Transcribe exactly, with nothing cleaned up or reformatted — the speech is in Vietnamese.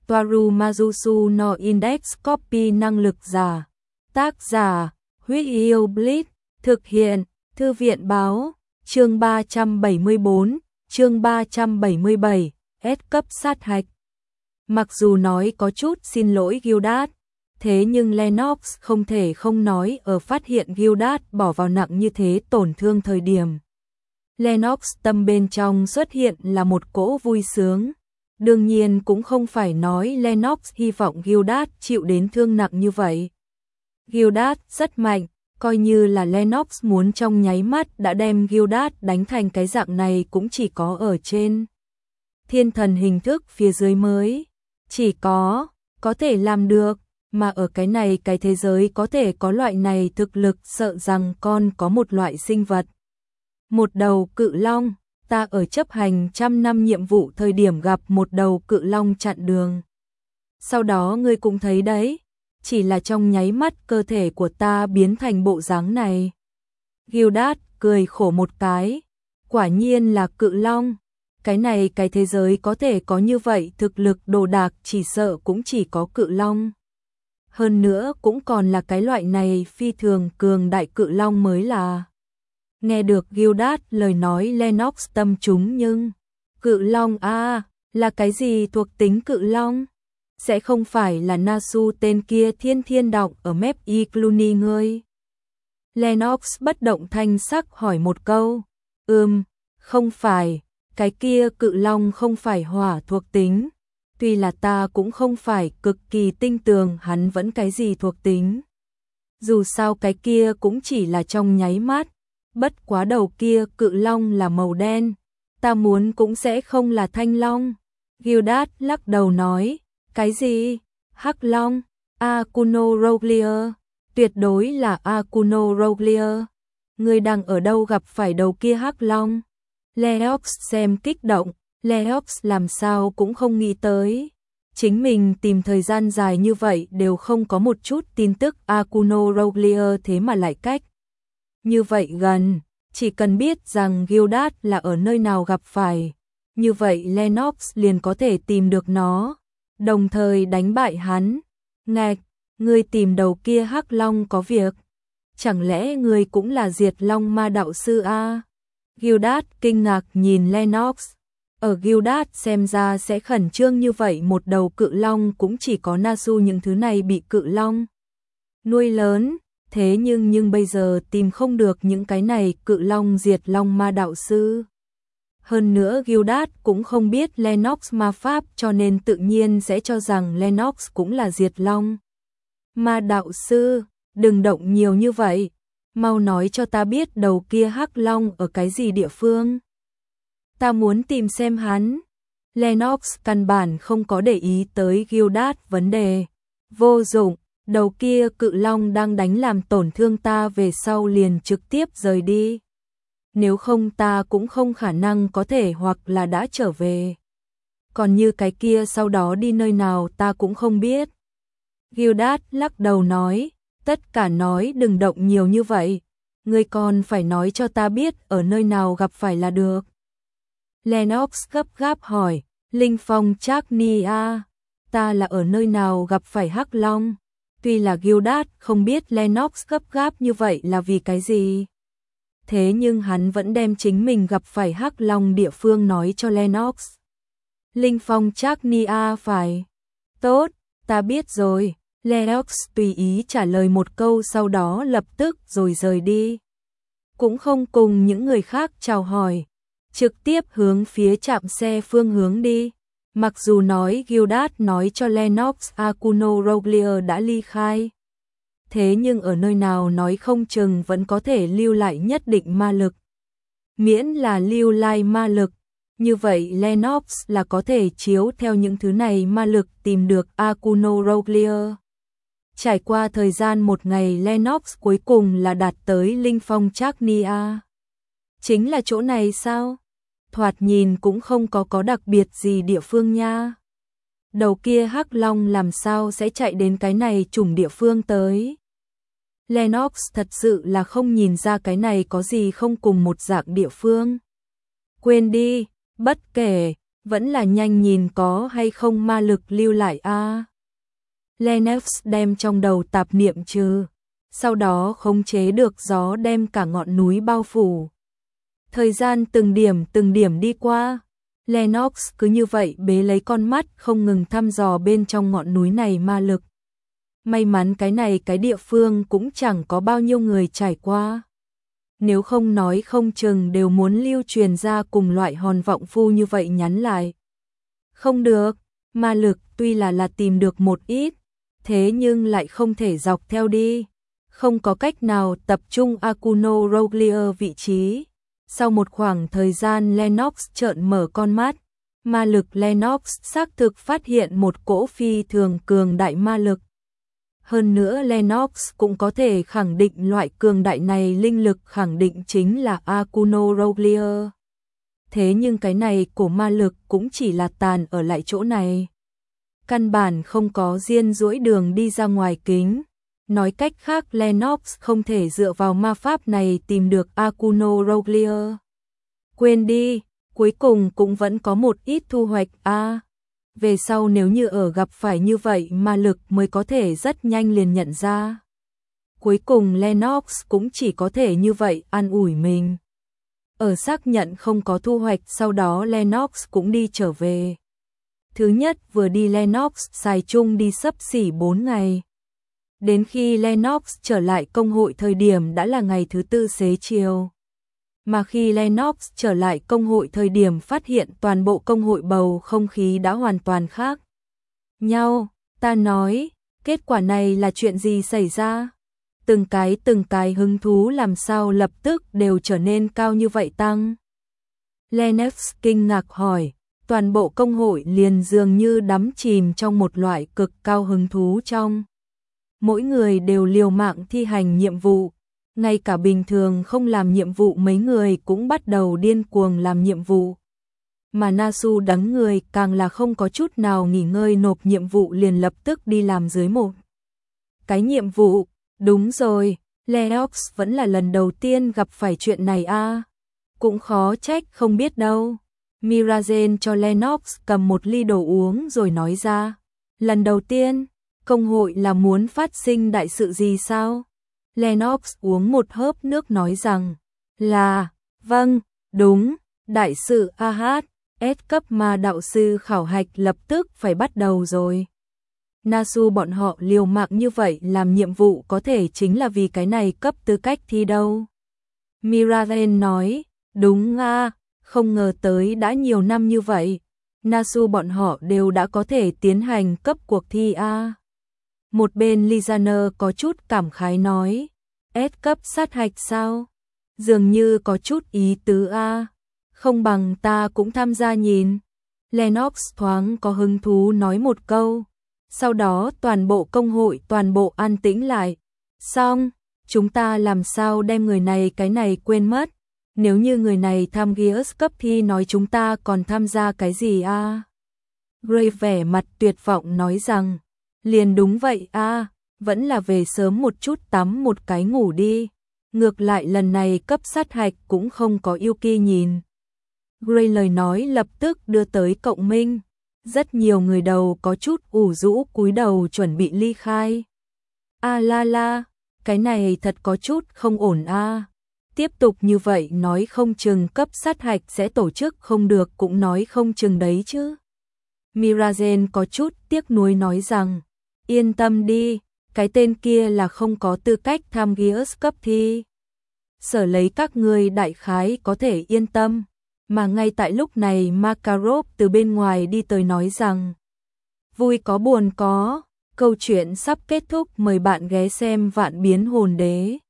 Toaru Majusu no Index Copy năng lực giả. Tác giả, Huyết Yêu Blitz, thực hiện, Thư viện báo, chương ba trăm bảy mươi bốn, chương ba trăm bảy mươi bảy, S cấp sát hạch. Mặc dù nói có chút xin lỗi Gildas, thế nhưng Lennox không thể không nói ở phát hiện Gildas bỏ vào nặng như thế tổn thương thời điểm. Lennox tâm bên trong xuất hiện là một cỗ vui sướng. Đương nhiên cũng không phải nói Lennox hy vọng Gildas chịu đến thương nặng như vậy. Gildas rất mạnh, coi như là Lennox muốn trong nháy mắt đã đem Gildas đánh thành cái dạng này cũng chỉ có ở trên thiên thần hình thức phía dưới mới. Chỉ có, có thể làm được, mà ở cái này cái thế giới có thể có loại này thực lực sợ rằng con có một loại sinh vật. Một đầu cự long, ta ở chấp hành trăm năm nhiệm vụ thời điểm gặp một đầu cự long chặn đường. Sau đó ngươi cũng thấy đấy, chỉ là trong nháy mắt cơ thể của ta biến thành bộ dáng này. Gildas cười khổ một cái, quả nhiên là cự long. Cái này cái thế giới có thể có như vậy thực lực đồ đạc chỉ sợ cũng chỉ có cự long. Hơn nữa cũng còn là cái loại này phi thường cường đại cự long mới là. Nghe được Gildas lời nói Lennox tâm trúng nhưng cự long a à, là cái gì thuộc tính cự long? Sẽ không phải là Nasu tên kia thiên thiên động ở mép y Cluny ngươi? Lennox bất động thanh sắc hỏi một câu. Ừm, không phải, cái kia cự long không phải hỏa thuộc tính. Tuy là ta cũng không phải cực kỳ tinh tường hắn vẫn cái gì thuộc tính. Dù sao cái kia cũng chỉ là trong nháy mắt. Bất quá đầu kia cự long là màu đen, ta muốn cũng sẽ không là thanh long. Gildas lắc đầu nói, cái gì? Hắc long? Akuno Roglia? Tuyệt đối là Akuno Roglia. Ngươi đang ở đâu gặp phải đầu kia hắc long? Lennox xem kích động, Lennox làm sao cũng không nghĩ tới. Chính mình tìm thời gian dài như vậy đều không có một chút tin tức Akuno Roglia thế mà lại cách như vậy gần, chỉ cần biết rằng Gildas là ở nơi nào gặp phải, như vậy Lennox liền có thể tìm được nó, đồng thời đánh bại hắn. Ngạch, ngươi tìm đầu kia hắc long có việc, chẳng lẽ ngươi cũng là Diệt Long Ma đạo sư a? Gildas kinh ngạc nhìn Lennox, ở Gildas xem ra sẽ khẩn trương như vậy một đầu cự long cũng chỉ có Nasu những thứ này bị cự long nuôi lớn. Thế nhưng nhưng bây giờ tìm không được những cái này cự long Diệt Long Ma đạo sư. Hơn nữa Gildas cũng không biết Lennox ma pháp cho nên tự nhiên sẽ cho rằng Lennox cũng là Diệt Long Ma đạo sư. Đừng động nhiều như vậy, mau nói cho ta biết đầu kia hắc long ở cái gì địa phương. Ta muốn tìm xem hắn. Lennox căn bản không có để ý tới Gildas vấn đề. Vô dụng. Đầu kia cự long đang đánh làm tổn thương ta về sau liền trực tiếp rời đi. Nếu không ta cũng không khả năng có thể hoặc là đã trở về. Còn như cái kia sau đó đi nơi nào ta cũng không biết. Gildas lắc đầu nói, tất cả nói đừng động nhiều như vậy. Ngươi còn phải nói cho ta biết ở nơi nào gặp phải là được. Lennox gấp gáp hỏi, Linh Phong Trác Ni a, ta là ở nơi nào gặp phải hắc long? Tuy là Gildas không biết Lennox gấp gáp như vậy là vì cái gì. Thế nhưng hắn vẫn đem chính mình gặp phải hắc long địa phương nói cho Lennox. Linh Phong Trác Ni a phải. Tốt, ta biết rồi. Lennox tùy ý trả lời một câu sau đó lập tức rồi rời đi. Cũng không cùng những người khác chào hỏi. Trực tiếp hướng phía trạm xe phương hướng đi. Mặc dù nói Gildas nói cho Lennox Akuno Roglia đã ly khai. Thế nhưng ở nơi nào nói không chừng vẫn có thể lưu lại nhất định ma lực. Miễn là lưu lại ma lực, như vậy Lennox là có thể chiếu theo những thứ này ma lực tìm được Akuno Roglia. Trải qua thời gian một ngày Lennox cuối cùng là đạt tới Linh Phong Trác Ni a. Chính là chỗ này sao? Thoạt nhìn cũng không có có đặc biệt gì địa phương nha. Đầu kia hắc long làm sao sẽ chạy đến cái này chủng địa phương tới. Lennox thật sự là không nhìn ra cái này có gì không cùng một dạng địa phương. Quên đi, bất kể, Vẫn là nhanh nhìn có hay không ma lực lưu lại a. À. Lennox đem trong đầu tạp niệm trừ, sau đó khống chế được gió đem cả ngọn núi bao phủ. Thời gian từng điểm từng điểm đi qua, Lennox cứ như vậy bế lấy con mắt không ngừng thăm dò bên trong ngọn núi này ma lực. May mắn cái này cái địa phương cũng chẳng có bao nhiêu người trải qua. Nếu không nói không chừng đều muốn lưu truyền ra cùng loại hòn vọng phu như vậy nhắn lại. Không được, ma lực tuy là là tìm được một ít, thế nhưng lại không thể dọc theo đi. Không có cách nào tập trung Akuno Roglia vị trí. Sau một khoảng thời gian Lennox trợn mở con mắt, ma lực Lennox xác thực phát hiện một cỗ phi thường cường đại ma lực. Hơn nữa Lennox cũng có thể khẳng định loại cường đại này linh lực khẳng định chính là Akuno Roglia. Thế nhưng cái này của ma lực cũng chỉ là tàn ở lại chỗ này. Căn bản không có diên duỗi đường đi ra ngoài kính. Nói cách khác Lennox không thể dựa vào ma pháp này tìm được Akuno Roglia. Quên đi, cuối cùng cũng vẫn có một ít thu hoạch a. À, về sau nếu như ở gặp phải như vậy ma lực mới có thể rất nhanh liền nhận ra. Cuối cùng Lennox cũng chỉ có thể như vậy an ủi mình. Ở xác nhận không có thu hoạch sau đó Lennox cũng đi trở về. Thứ nhất vừa đi Lennox xài chung đi xấp xỉ bốn ngày. Đến khi Lennox trở lại công hội thời điểm đã là ngày thứ tư xế chiều. Mà khi Lennox trở lại công hội thời điểm phát hiện toàn bộ công hội bầu không khí đã hoàn toàn khác nhau. Ta nói, kết quả này là chuyện gì xảy ra? Từng cái từng cái hứng thú làm sao lập tức đều trở nên cao như vậy tăng? Lennox kinh ngạc hỏi, toàn bộ công hội liền dường như đắm chìm trong một loại cực cao hứng thú trong. Mỗi người đều liều mạng thi hành nhiệm vụ, ngay cả bình thường không làm nhiệm vụ mấy người cũng bắt đầu điên cuồng làm nhiệm vụ. Mà Nasu đắng người càng là không có chút nào nghỉ ngơi nộp nhiệm vụ liền lập tức đi làm dưới một cái nhiệm vụ. Đúng rồi, Lennox vẫn là lần đầu tiên gặp phải chuyện này a. À. Cũng khó trách không biết đâu. Mirazen cho Lennox cầm một ly đồ uống rồi nói ra. Lần đầu tiên, công hội là muốn phát sinh đại sự gì sao? Lennox uống một hớp nước nói rằng là, vâng, đúng, đại sự a hát, S cấp ma đạo sư khảo hạch lập tức phải bắt đầu rồi. Nasu bọn họ liều mạng như vậy làm nhiệm vụ có thể chính là vì cái này cấp tư cách thi đâu. Mirazen nói, đúng a, không ngờ tới đã nhiều năm như vậy, Nasu bọn họ đều đã có thể tiến hành cấp cuộc thi a. Một bên Lizaner có chút cảm khái nói, S cấp sát hạch sao? Dường như có chút ý tứ a, không bằng ta cũng tham gia nhìn. Lennox thoáng có hứng thú nói một câu. Sau đó toàn bộ công hội toàn bộ an tĩnh lại. Xong, chúng ta làm sao đem người này cái này quên mất. Nếu như người này tham Gears cấp thi nói chúng ta còn tham gia cái gì a? À? Gray vẻ mặt tuyệt vọng nói rằng, liền đúng vậy a, à, vẫn là về sớm một chút tắm một cái ngủ đi. Ngược lại lần này cấp sát hạch cũng không có Yuki nhìn. Gray lời nói lập tức đưa tới cộng minh. Rất nhiều người đầu có chút ủ rũ cúi đầu chuẩn bị ly khai. A la la, cái này thật có chút không ổn a. À. Tiếp tục như vậy nói không chừng cấp sát hạch sẽ tổ chức không được cũng nói không chừng đấy chứ. Mirazen có chút tiếc nuối nói rằng, yên tâm đi, cái tên kia là không có tư cách tham Gears cấp thi. Sở lấy các ngươi đại khái có thể yên tâm. Mà ngay tại lúc này Makarov từ bên ngoài đi tới nói rằng, vui có buồn có, câu chuyện sắp kết thúc, mời bạn ghé xem Vạn Biến Hồn Đế.